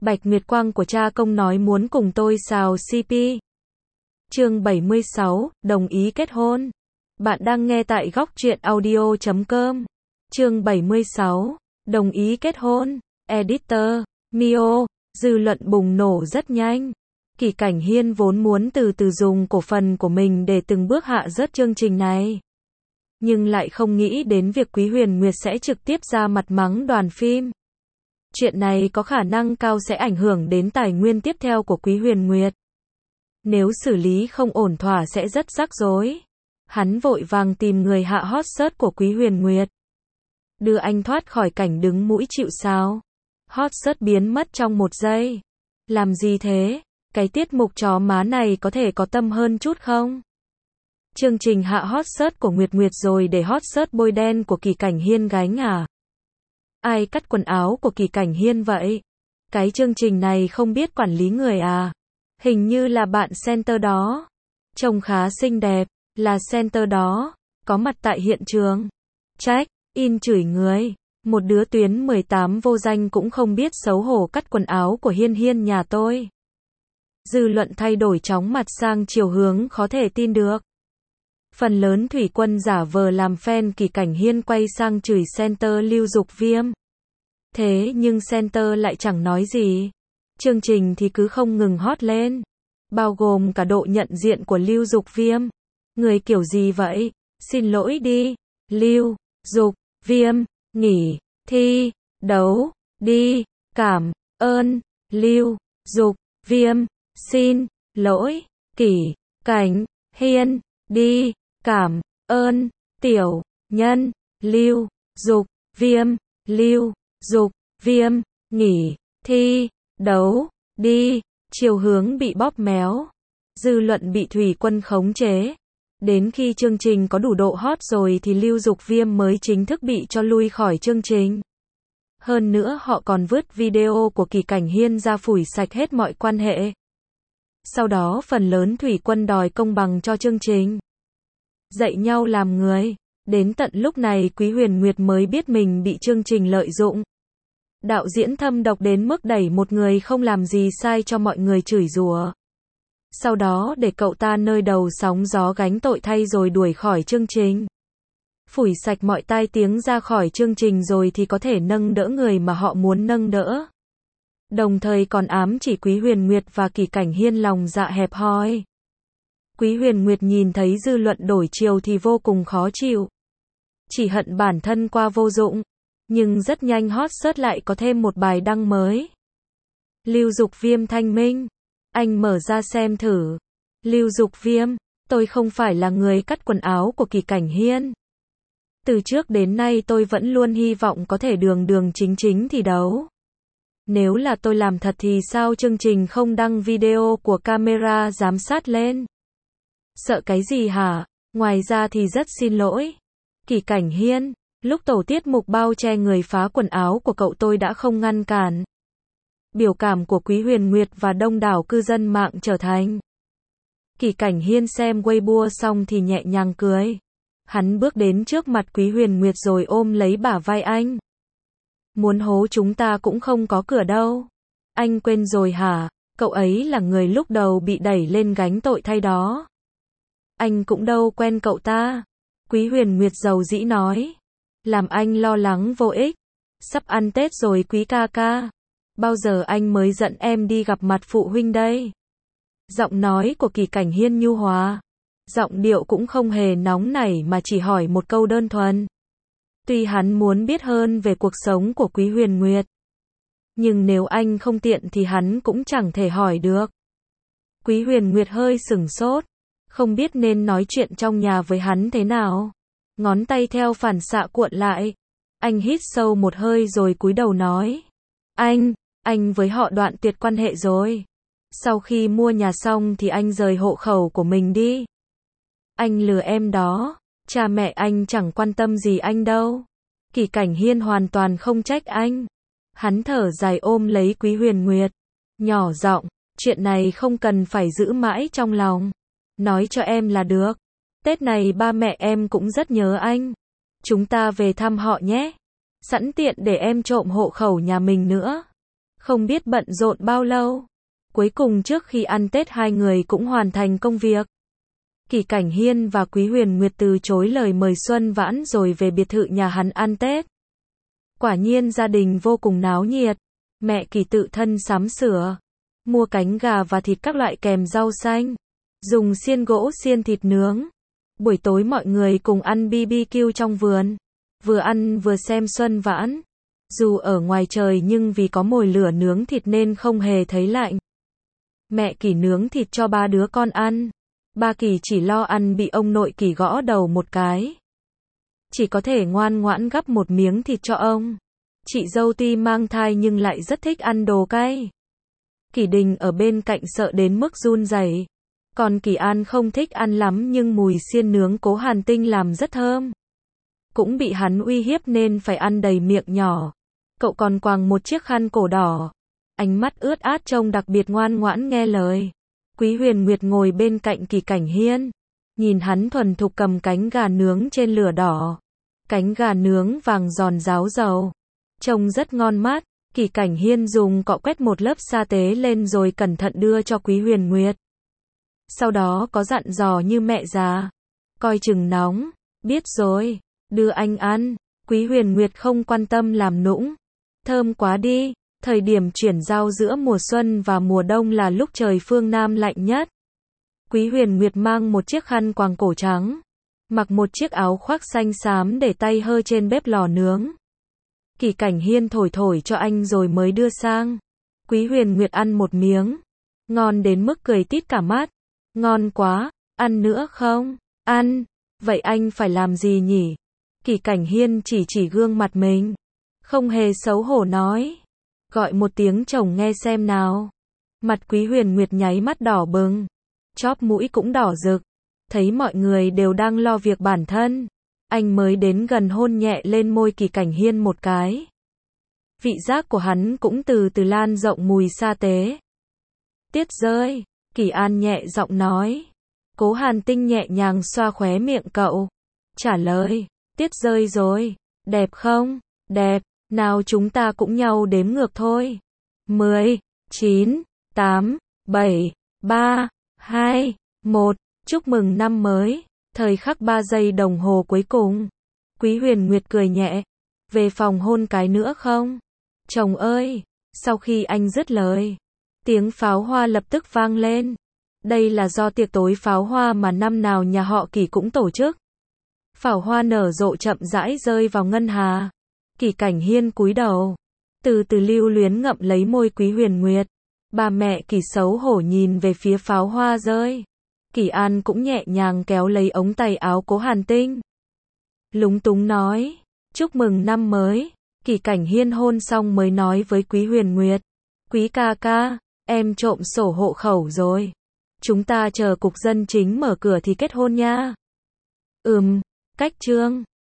Bạch Nguyệt Quang của cha công nói muốn cùng tôi xào CP. Chương 76, đồng ý kết hôn. Bạn đang nghe tại góc truyện audio.com. Chương 76, đồng ý kết hôn. Editor, Mio, dư luận bùng nổ rất nhanh. Kỳ Cảnh Hiên vốn muốn từ từ dùng cổ phần của mình để từng bước hạ rớt chương trình này. Nhưng lại không nghĩ đến việc Quý Huyền Nguyệt sẽ trực tiếp ra mặt mắng đoàn phim. Chuyện này có khả năng cao sẽ ảnh hưởng đến tài nguyên tiếp theo của Quý Huyền Nguyệt. Nếu xử lý không ổn thỏa sẽ rất rắc rối. Hắn vội vàng tìm người hạ hot search của Quý Huyền Nguyệt. Đưa anh thoát khỏi cảnh đứng mũi chịu sào. Hot search biến mất trong 1 giây. Làm gì thế? Cái tiết mục chó má này có thể có tâm hơn chút không? Chương trình hạ hot search của Nguyệt Nguyệt rồi để hot search bôi đen của Kỳ Cảnh Hiên gánh à? Ai cắt quần áo của Kỳ Cảnh Hiên vậy? Cái chương trình này không biết quản lý người à? Hình như là bạn center đó. Trông khá xinh đẹp, là center đó, có mặt tại hiện trường. Check, in chửi người. Một đứa tuyến 18 vô danh cũng không biết xấu hổ cắt quần áo của Hiên Hiên nhà tôi. Dư luận thay đổi chóng mặt sang chiều hướng khó thể tin được. Phần lớn thủy quân giả vờ làm fan Kỳ Cảnh Hiên quay sang chửi center Lưu Dục Viêm. Thế nhưng center lại chẳng nói gì. Chương trình thì cứ không ngừng hot lên. Bao gồm cả độ nhận diện của Lưu Dục Viêm. Người kiểu gì vậy? Xin lỗi đi. Lưu Dục Viêm, nghỉ, thi, đấu, đi, cảm ơn, Lưu Dục Viêm, xin lỗi, Kỳ Cảnh Hiên, đi, cảm ơn, tiểu nhân, Lưu Dục Viêm, Lưu Dục Viêm, nghỉ, thi, đấu, đi, chiều hướng bị bóp méo. Dư luận bị thủy quân khống chế. Đến khi chương trình có đủ độ hot rồi thì Lưu Dục Viêm mới chính thức bị cho lui khỏi chương trình. Hơn nữa họ còn vứt video của Kỳ Cảnh Hiên ra phủi sạch hết mọi quan hệ. Sau đó phần lớn thủy quân đòi công bằng cho chương trình. Dạy nhau làm người. Đến tận lúc này Quý Huyền Nguyệt mới biết mình bị chương trình lợi dụng. Đạo diễn thâm độc đến mức đẩy một người không làm gì sai cho mọi người chửi rủa. Sau đó để cậu ta nơi đầu sóng gió gánh tội thay rồi đuổi khỏi chương trình. Phủi sạch mọi tai tiếng ra khỏi chương trình rồi thì có thể nâng đỡ người mà họ muốn nâng đỡ. Đồng thời còn ám chỉ Quý Huyền Nguyệt và Kỳ Cảnh Hiên lòng dạ hẹp hòi. Quý Huyền Nguyệt nhìn thấy dư luận đổi chiều thì vô cùng khó chịu. Chỉ hận bản thân qua vô dụng. Nhưng rất nhanh hot search lại có thêm một bài đăng mới. Lưu Dục Viêm thanh minh. Anh mở ra xem thử. Lưu Dục Viêm, tôi không phải là người cắt quần áo của Kỳ Cảnh Hiên. Từ trước đến nay tôi vẫn luôn hy vọng có thể đường đường chính chính thì đấu. Nếu là tôi làm thật thì sao chương trình không đăng video của camera giám sát lên? Sợ cái gì hả? Ngoài ra thì rất xin lỗi. Kỳ Cảnh Hiên, lúc tổ tiết mục bao che người phá quần áo của cậu tôi đã không ngăn cản. Biểu cảm của Quý Huyền Nguyệt và đông đảo cư dân mạng trở thành. Kỳ Cảnh Hiên xem Weibo xong thì nhẹ nhàng cười. Hắn bước đến trước mặt Quý Huyền Nguyệt rồi ôm lấy bả vai anh. Muốn hố chúng ta cũng không có cửa đâu. Anh quên rồi hả? Cậu ấy là người lúc đầu bị đẩy lên gánh tội thay đó. Anh cũng đâu quen cậu ta. Quý Huyền Nguyệt giàu dĩ nói. Làm anh lo lắng vô ích. Sắp ăn Tết rồi Quý ca ca. Bao giờ anh mới dẫn em đi gặp mặt phụ huynh đây? Giọng nói của Kỳ Cảnh Hiên nhu hòa. Giọng điệu cũng không hề nóng nảy mà chỉ hỏi một câu đơn thuần. Tuy hắn muốn biết hơn về cuộc sống của Quý Huyền Nguyệt. Nhưng nếu anh không tiện thì hắn cũng chẳng thể hỏi được. Quý Huyền Nguyệt hơi sửng sốt. Không biết nên nói chuyện trong nhà với hắn thế nào. Ngón tay theo phản xạ cuộn lại. Anh hít sâu một hơi rồi cúi đầu nói. Anh với họ đoạn tuyệt quan hệ rồi. Sau khi mua nhà xong thì anh rời hộ khẩu của mình đi. Anh lừa em đó. Cha mẹ anh chẳng quan tâm gì anh đâu. Kỳ Cảnh Hiên hoàn toàn không trách anh. Hắn thở dài ôm lấy Quý Huyền Nguyệt. Nhỏ giọng, chuyện này không cần phải giữ mãi trong lòng. Nói cho em là được. Tết này ba mẹ em cũng rất nhớ anh. Chúng ta về thăm họ nhé. Sẵn tiện để em trộm hộ khẩu nhà mình nữa. Không biết bận rộn bao lâu. Cuối cùng trước khi ăn Tết hai người cũng hoàn thành công việc. Kỷ Cảnh Hiên và Quý Huyền Nguyệt từ chối lời mời Xuân Vãn rồi về biệt thự nhà hắn ăn Tết. Quả nhiên gia đình vô cùng náo nhiệt. Mẹ Kỷ tự thân sắm sửa, mua cánh gà và thịt các loại kèm rau xanh, dùng xiên gỗ xiên thịt nướng. Buổi tối mọi người cùng ăn BBQ trong vườn, vừa ăn vừa xem Xuân Vãn. Dù ở ngoài trời nhưng vì có mồi lửa nướng thịt nên không hề thấy lạnh. Mẹ Kỷ nướng thịt cho ba đứa con ăn. Ba Kỷ chỉ lo ăn bị ông nội Kỷ gõ đầu một cái. Chỉ có thể ngoan ngoãn gắp một miếng thịt cho ông. Chị dâu tuy mang thai nhưng lại rất thích ăn đồ cay. Kỷ Đình ở bên cạnh sợ đến mức run rẩy. Còn Kỷ An không thích ăn lắm nhưng mùi xiên nướng Cố Hàn Tinh làm rất thơm. Cũng bị hắn uy hiếp nên phải ăn đầy miệng nhỏ. Cậu còn quàng một chiếc khăn cổ đỏ. Ánh mắt ướt át trông đặc biệt ngoan ngoãn nghe lời. Quý Huyền Nguyệt ngồi bên cạnh Kỷ Cảnh Hiên. Nhìn hắn thuần thục cầm cánh gà nướng trên lửa đỏ. Cánh gà nướng vàng giòn ráo dầu. Trông rất ngon mát. Kỷ Cảnh Hiên dùng cọ quét một lớp sa tế lên rồi cẩn thận đưa cho Quý Huyền Nguyệt. Sau đó có dặn dò như mẹ già. Coi chừng nóng. Biết rồi. Đưa anh ăn. Quý Huyền Nguyệt không quan tâm làm nũng. Thơm quá đi. Thời điểm chuyển giao giữa mùa xuân và mùa đông là lúc trời phương Nam lạnh nhất. Quý Huyền Nguyệt mang một chiếc khăn quàng cổ trắng. Mặc một chiếc áo khoác xanh xám để tay hơ trên bếp lò nướng. Kỷ Cảnh Hiên thổi thổi cho anh rồi mới đưa sang. Quý Huyền Nguyệt ăn một miếng. Ngon đến mức cười tít cả mắt. Ngon quá. Ăn nữa không? Ăn. Vậy anh phải làm gì nhỉ? Kỷ Cảnh Hiên chỉ gương mặt mình. Không hề xấu hổ nói. Gọi một tiếng chồng nghe xem nào. Mặt Quý Huyền Nguyệt nháy mắt đỏ bừng. Chóp mũi cũng đỏ rực. Thấy mọi người đều đang lo việc bản thân. Anh mới đến gần hôn nhẹ lên môi Kỷ Cảnh Hiên một cái. Vị giác của hắn cũng từ từ lan rộng mùi sa tế. Tiết rơi. Kỷ An nhẹ giọng nói. Cố Hàn Tinh nhẹ nhàng xoa khóe miệng cậu. Trả lời. Tiết rơi rồi. Đẹp không? Đẹp. Nào chúng ta cũng nhau đếm ngược thôi. 10, 9, 8, 7, 3, 2, 1. Chúc mừng năm mới. Thời khắc 3 giây đồng hồ cuối cùng. Quý Huyền Nguyệt cười nhẹ. Về phòng hôn cái nữa không? Chồng ơi. Sau khi anh dứt lời, tiếng pháo hoa lập tức vang lên. Đây là do tiệc tối pháo hoa mà năm nào nhà họ Kỷ cũng tổ chức. Pháo hoa nở rộ chậm rãi rơi vào ngân hà. Kỷ Cảnh Hiên cúi đầu, từ từ lưu luyến ngậm lấy môi Quý Huyền Nguyệt. Bà mẹ Kỷ xấu hổ nhìn về phía pháo hoa rơi. Kỷ An cũng nhẹ nhàng kéo lấy ống tay áo Cố Hàn Tinh. Lúng túng nói, chúc mừng năm mới. Kỷ Cảnh Hiên hôn xong mới nói với Quý Huyền Nguyệt. Quý ca ca, em trộm sổ hộ khẩu rồi. Chúng ta chờ cục dân chính mở cửa thì kết hôn nha. Cách trương.